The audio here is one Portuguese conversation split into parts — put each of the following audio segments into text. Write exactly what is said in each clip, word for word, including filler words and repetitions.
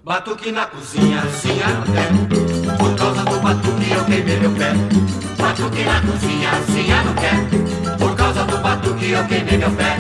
Batuque na cozinha, sim, eu não quero. Por causa do batuque eu queimei meu pé. Batuque na cozinha, sim, eu não quero. Por causa do batuque eu queimei meu pé.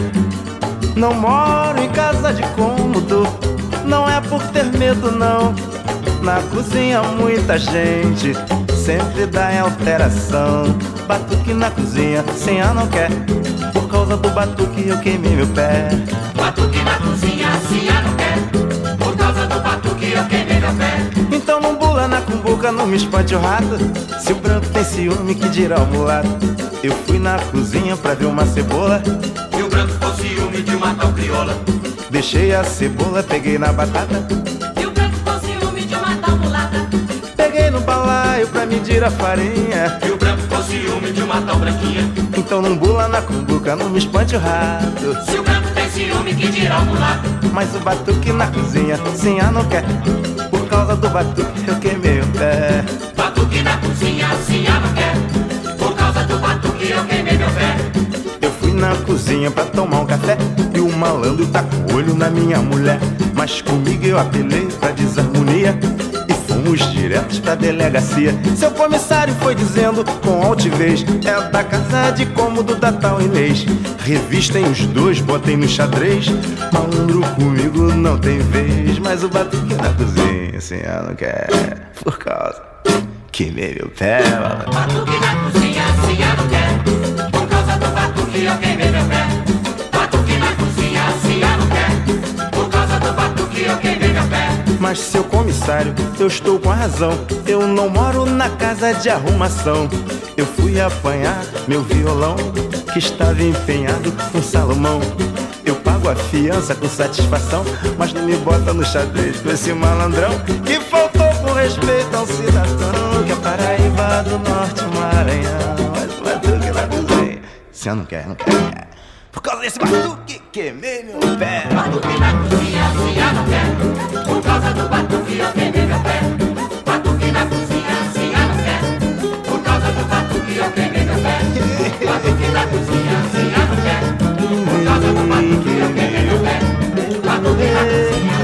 Não moro em casa de cômodo, não é por ter medo não. Na cozinha muita gente sempre dá em alteração. Batuque na cozinha, sim, eu não quero. Por causa do batuque eu queimei meu pé. Batuque na cozinha, sim, eu não quero. Por causa do batuque eu queimei meu pé. Então não bula na cumbuca, não me espante o rato. Se o branco tem ciúme, que dirá o mulato. Eu fui na cozinha pra ver uma cebola. E o branco com ciúme de uma tal crioula. Deixei a cebola, peguei na batata. E o branco com ciúme de uma tal mulata. Peguei no balaio pra medir a farinha. E o branco com ciúme de uma tal branquinha. Então não bula na cumbuca, não me espante o rato. Se o branco tem ciúme, que dirá o mulato. Mas o batuque na cozinha, sim, eu não quero. Por causa do batuque eu queimei o pé. Batuque na cozinha, sim, eu não quero. Por causa do batuque eu queimei meu pé. Eu fui na cozinha pra tomar um café e o malandro tá com olho na minha mulher. Mas comigo eu apelei pra desarmonia e fomos diretos pra delegacia. Seu comissário foi dizendo com altivez: é da casa de cômodo da tal Inês. Revistem os dois, botem no xadrez. Malandro comigo não tem vez. Mas o batuque na cozinha, assim, eu não quero. Por causa queimei meu pé. Batuque na cozinha, sim, eu não quero. Por causa do batuque eu queimei meu pé. Batuque na cozinha, sim, eu não quero. Por causa do batuque eu queimei meu pé. Mas seu comissário, eu estou com a razão. Eu não moro na casa de arrumação. Eu fui apanhar meu violão que estava empenhado com Salomão. Eu pago a fiança com satisfação, mas não me bota no xadrez com esse malandrão que faltou com respeito ao cidadão, que é Paraíba do Norte, Maranhão. Mas o batuque na cozinha, se eu não quero, não quero, não quero. Por causa desse batuque, queimei meu pé. Batuque na cozinha, sim, eu não quero. Por causa do batuque eu queimei meu pé. Batuque na cozinha, sim, eu não quero. Por causa do batuque eu queimei meu pé. Batuque na cozinha, sim, eu não quero. Por causa do batuque eu queimei meu pé. Batuque na cozinha.